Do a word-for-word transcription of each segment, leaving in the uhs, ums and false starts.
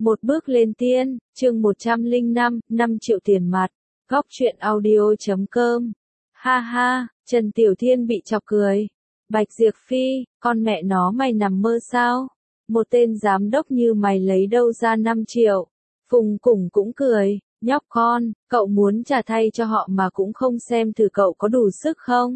Một bước lên tiên, chương một trăm lẻ năm, năm triệu tiền mặt. Góc truyện audio chấm com. Ha ha, Trần Tiểu Thiên bị chọc cười. Bạch Diệp Phi, con mẹ nó mày nằm mơ sao? Một tên giám đốc như mày lấy đâu ra năm triệu? Phùng Củng cũng cười, nhóc con, cậu muốn trả thay cho họ mà cũng không xem thử cậu có đủ sức không?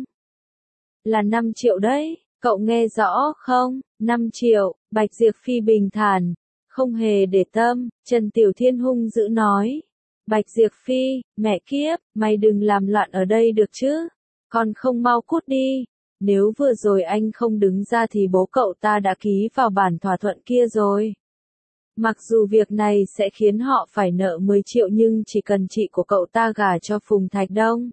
Là năm triệu đấy, cậu nghe rõ không? năm triệu, Bạch Diệp Phi bình thản. Không hề để tâm, Trần Tiểu Thiên hung dữ nói. Bạch Diệp Phi, mẹ kiếp, mày đừng làm loạn ở đây được chứ. Con không mau cút đi. Nếu vừa rồi anh không đứng ra thì bố cậu ta đã ký vào bản thỏa thuận kia rồi. Mặc dù việc này sẽ khiến họ phải nợ mười triệu nhưng chỉ cần chị của cậu ta gả cho Phùng Thạch Đông.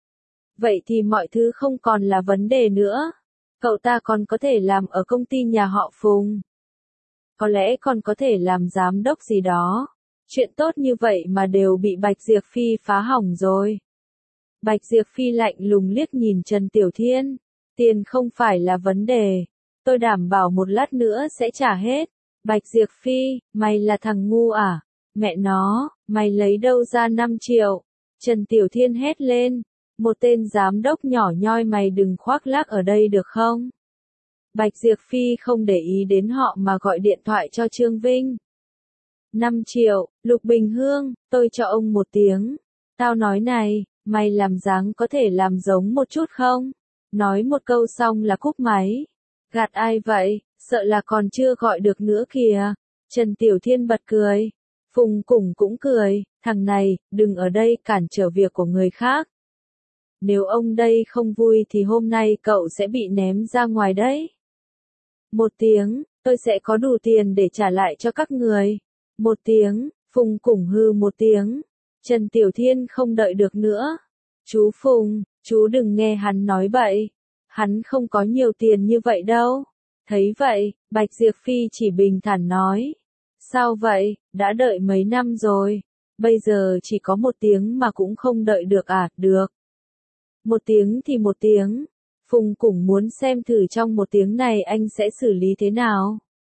Vậy thì mọi thứ không còn là vấn đề nữa. Cậu ta còn có thể làm ở công ty nhà họ Phùng. Có lẽ còn có thể làm giám đốc gì đó. Chuyện tốt như vậy mà đều bị Bạch Diệp Phi phá hỏng rồi. Bạch Diệp Phi lạnh lùng liếc nhìn Trần Tiểu Thiên. Tiền không phải là vấn đề. Tôi đảm bảo một lát nữa sẽ trả hết. Bạch Diệp Phi, mày là thằng ngu à? Mẹ nó, mày lấy đâu ra năm triệu? Trần Tiểu Thiên hét lên. Một tên giám đốc nhỏ nhoi mày đừng khoác lác ở đây được không? Bạch Diệp Phi không để ý đến họ mà gọi điện thoại cho Trương Vinh. năm triệu, Lục Bình Hương, tôi cho ông một tiếng. Tao nói này, mày làm dáng có thể làm giống một chút không? Nói một câu xong là cúp máy. Gạt ai vậy, sợ là còn chưa gọi được nữa kìa. Trần Tiểu Thiên bật cười. Phùng Củng cũng cười, thằng này, đừng ở đây cản trở việc của người khác. Nếu ông đây không vui thì hôm nay cậu sẽ bị ném ra ngoài đấy. Một tiếng, tôi sẽ có đủ tiền để trả lại cho các người. Một tiếng, Phùng Củng hư một tiếng. Trần Tiểu Thiên không đợi được nữa. Chú Phùng, chú đừng nghe hắn nói bậy. Hắn không có nhiều tiền như vậy đâu. Thấy vậy, Bạch Diệp Phi chỉ bình thản nói. Sao vậy, đã đợi mấy năm rồi. Bây giờ chỉ có một tiếng mà cũng không đợi được à, được. Một tiếng thì một tiếng. Phùng Củng muốn xem thử trong một tiếng này anh sẽ xử lý thế nào.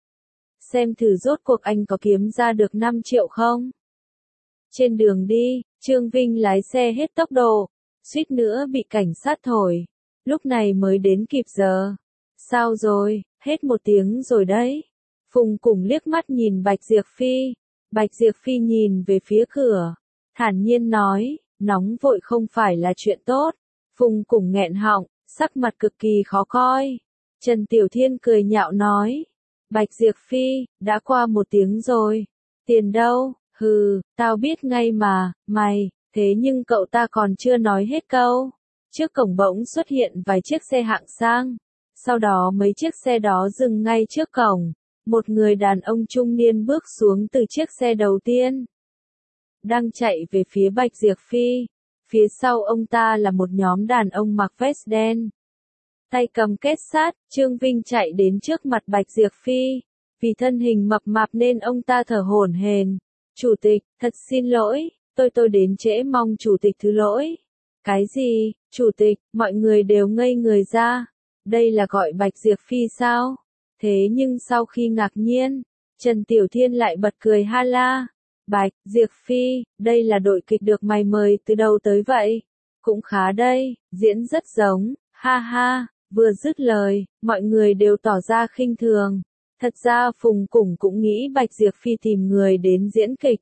Xem thử rốt cuộc anh có kiếm ra được năm triệu không? Trên đường đi, Trương Vinh lái xe hết tốc độ, suýt nữa bị cảnh sát thổi. Lúc này mới đến kịp giờ. Sao rồi, hết một tiếng rồi đấy. Phùng Củng liếc mắt nhìn Bạch Diệp Phi. Bạch Diệp Phi nhìn về phía cửa. Thản nhiên nói, nóng vội không phải là chuyện tốt. Phùng Củng nghẹn họng. Sắc mặt cực kỳ khó coi. Trần Tiểu Thiên cười nhạo nói. Bạch Diệp Phi, đã qua một tiếng rồi. Tiền đâu? Hừ, tao biết ngay mà, mày. Thế nhưng cậu ta còn chưa nói hết câu. Trước cổng bỗng xuất hiện vài chiếc xe hạng sang. Sau đó mấy chiếc xe đó dừng ngay trước cổng. Một người đàn ông trung niên bước xuống từ chiếc xe đầu tiên. Đang chạy về phía Bạch Diệp Phi. Phía sau ông ta là một nhóm đàn ông mặc vest đen. Tay cầm kết sắt, Trương Vinh chạy đến trước mặt Bạch Diệp Phi. Vì thân hình mập mạp nên ông ta thở hổn hển. Chủ tịch, thật xin lỗi, tôi tôi đến trễ mong chủ tịch thứ lỗi. Cái gì, chủ tịch, mọi người đều ngây người ra. Đây là gọi Bạch Diệp Phi sao? Thế nhưng sau khi ngạc nhiên, Trần Tiểu Thiên lại bật cười ha la. Bạch, Diệp Phi, đây là đội kịch được mày mời từ đâu tới vậy? Cũng khá đây, diễn rất giống, ha ha, vừa dứt lời, mọi người đều tỏ ra khinh thường. Thật ra Phùng Củng cũng nghĩ Bạch Diệp Phi tìm người đến diễn kịch.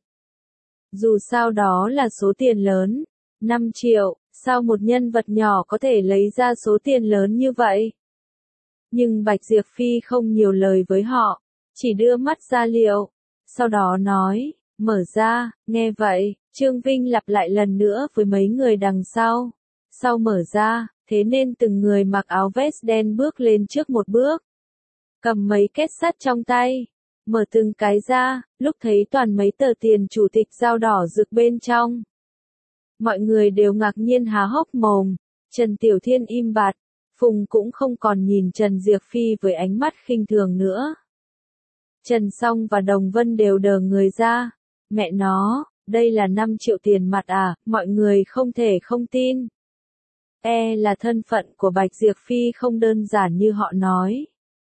Dù sao đó là số tiền lớn, năm triệu, sao một nhân vật nhỏ có thể lấy ra số tiền lớn như vậy? Nhưng Bạch Diệp Phi không nhiều lời với họ, chỉ đưa mắt ra liệu, sau đó nói. Mở ra, nghe vậy, Trương Vinh lặp lại lần nữa với mấy người đằng sau. Sau mở ra, thế nên từng người mặc áo vest đen bước lên trước một bước. Cầm mấy kết sắt trong tay. Mở từng cái ra, lúc thấy toàn mấy tờ tiền chủ tịch dao đỏ rực bên trong. Mọi người đều ngạc nhiên há hốc mồm. Trần Tiểu Thiên im bặt. Phùng cũng không còn nhìn Trần Diệp Phi với ánh mắt khinh thường nữa. Trần Song và Đồng Vân đều đờ người ra. Mẹ nó, đây là năm triệu tiền mặt à, mọi người không thể không tin. E là thân phận của Bạch Diệp Phi không đơn giản như họ nói.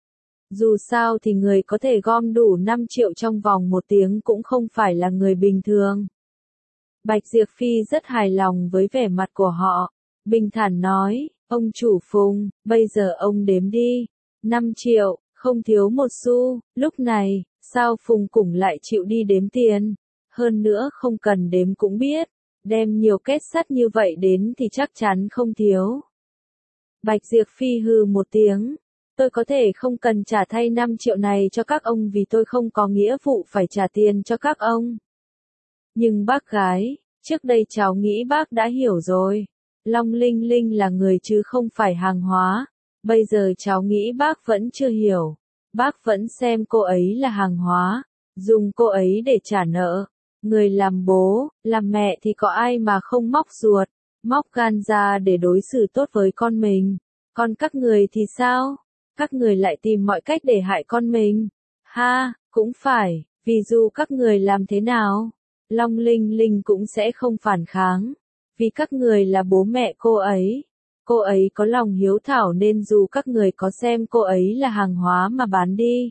Dù sao thì người có thể gom đủ năm triệu trong vòng một tiếng cũng không phải là người bình thường. Bạch Diệp Phi rất hài lòng với vẻ mặt của họ, bình thản nói, ông chủ Phùng, bây giờ ông đếm đi, năm triệu, không thiếu một xu. Lúc này, sao Phùng Củng lại chịu đi đếm tiền, hơn nữa không cần đếm cũng biết, đem nhiều két sắt như vậy đến thì chắc chắn không thiếu. Bạch Diệp Phi hừ một tiếng, tôi có thể không cần trả thay năm triệu này cho các ông vì tôi không có nghĩa vụ phải trả tiền cho các ông. Nhưng bác gái, trước đây cháu nghĩ bác đã hiểu rồi. Long Linh Linh là người chứ không phải hàng hóa. Bây giờ cháu nghĩ bác vẫn chưa hiểu. Bác vẫn xem cô ấy là hàng hóa, dùng cô ấy để trả nợ. Người làm bố, làm mẹ thì có ai mà không móc ruột, móc gan ra để đối xử tốt với con mình. Còn các người thì sao? Các người lại tìm mọi cách để hại con mình. Ha, cũng phải, vì dù các người làm thế nào, Long Linh Linh cũng sẽ không phản kháng. Vì các người là bố mẹ cô ấy. Cô ấy có lòng hiếu thảo nên dù các người có xem cô ấy là hàng hóa mà bán đi,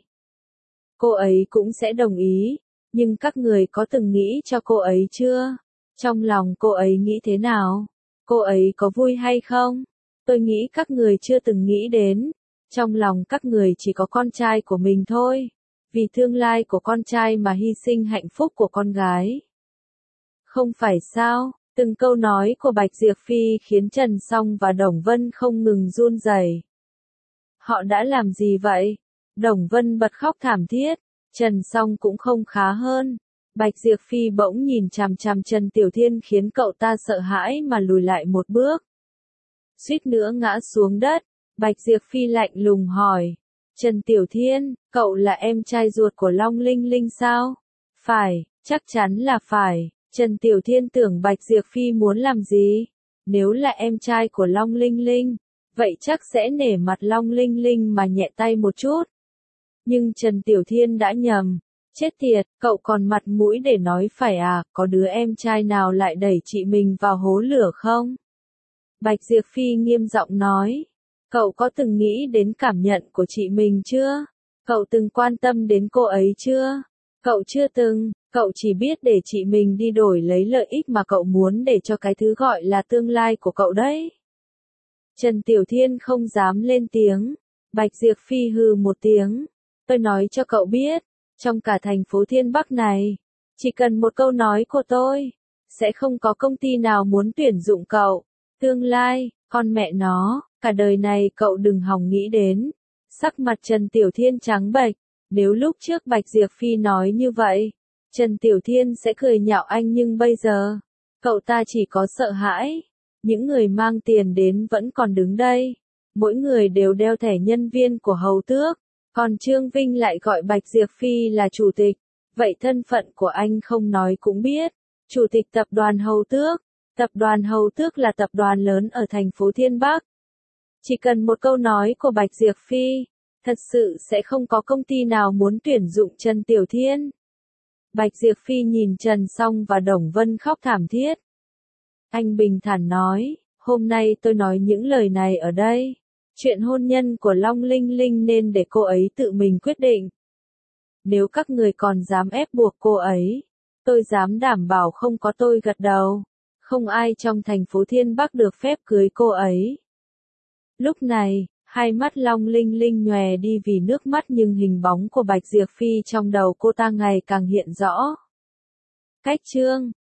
cô ấy cũng sẽ đồng ý. Nhưng các người có từng nghĩ cho cô ấy chưa? Trong lòng cô ấy nghĩ thế nào? Cô ấy có vui hay không? Tôi nghĩ các người chưa từng nghĩ đến. Trong lòng các người chỉ có con trai của mình thôi. Vì tương lai của con trai mà hy sinh hạnh phúc của con gái. Không phải sao? Từng câu nói của Bạch Diệp Phi khiến Trần Song và Đồng Vân không ngừng run rẩy. Họ đã làm gì vậy? Đồng Vân bật khóc thảm thiết. Trần Song cũng không khá hơn. Bạch Diệp Phi bỗng nhìn chằm chằm Trần Tiểu Thiên khiến cậu ta sợ hãi mà lùi lại một bước. Suýt nữa ngã xuống đất. Bạch Diệp Phi lạnh lùng hỏi. Trần Tiểu Thiên, cậu là em trai ruột của Long Linh Linh sao? Phải, chắc chắn là phải. Trần Tiểu Thiên tưởng Bạch Diệp Phi muốn làm gì? Nếu là em trai của Long Linh Linh, vậy chắc sẽ nể mặt Long Linh Linh mà nhẹ tay một chút. Nhưng Trần Tiểu Thiên đã nhầm. Chết tiệt, cậu còn mặt mũi để nói phải à, có đứa em trai nào lại đẩy chị mình vào hố lửa không? Bạch Diệp Phi nghiêm giọng nói. Cậu có từng nghĩ đến cảm nhận của chị mình chưa? Cậu từng quan tâm đến cô ấy chưa? Cậu chưa từng, cậu chỉ biết để chị mình đi đổi lấy lợi ích mà cậu muốn để cho cái thứ gọi là tương lai của cậu đấy. Trần Tiểu Thiên không dám lên tiếng. Bạch Diệp Phi hừ một tiếng. Tôi nói cho cậu biết, trong cả thành phố Thiên Bắc này, chỉ cần một câu nói của tôi, sẽ không có công ty nào muốn tuyển dụng cậu. Tương lai, con mẹ nó, cả đời này cậu đừng hòng nghĩ đến. Sắc mặt Trần Tiểu Thiên trắng bệch. Nếu lúc trước Bạch Diệp Phi nói như vậy, Trần Tiểu Thiên sẽ cười nhạo anh nhưng bây giờ, cậu ta chỉ có sợ hãi. Những người mang tiền đến vẫn còn đứng đây. Mỗi người đều đeo thẻ nhân viên của Hầu Tước. Còn Trương Vinh lại gọi Bạch Diệp Phi là chủ tịch. Vậy thân phận của anh không nói cũng biết. Chủ tịch tập đoàn Hầu Tước. Tập đoàn Hầu Tước là tập đoàn lớn ở thành phố Thiên Bắc. Chỉ cần một câu nói của Bạch Diệp Phi, thật sự sẽ không có công ty nào muốn tuyển dụng Trần Tiểu Thiên. Bạch Diệp Phi nhìn Trần Song và Đồng Vân khóc thảm thiết. Anh bình thản nói, hôm nay tôi nói những lời này ở đây. Chuyện hôn nhân của Long Linh Linh nên để cô ấy tự mình quyết định. Nếu các người còn dám ép buộc cô ấy, tôi dám đảm bảo không có tôi gật đầu. Không ai trong thành phố Thiên Bắc được phép cưới cô ấy. Lúc này, hai mắt Long Linh Linh nhòe đi vì nước mắt nhưng hình bóng của Bạch Diệp Phi trong đầu cô ta ngày càng hiện rõ. Cách chương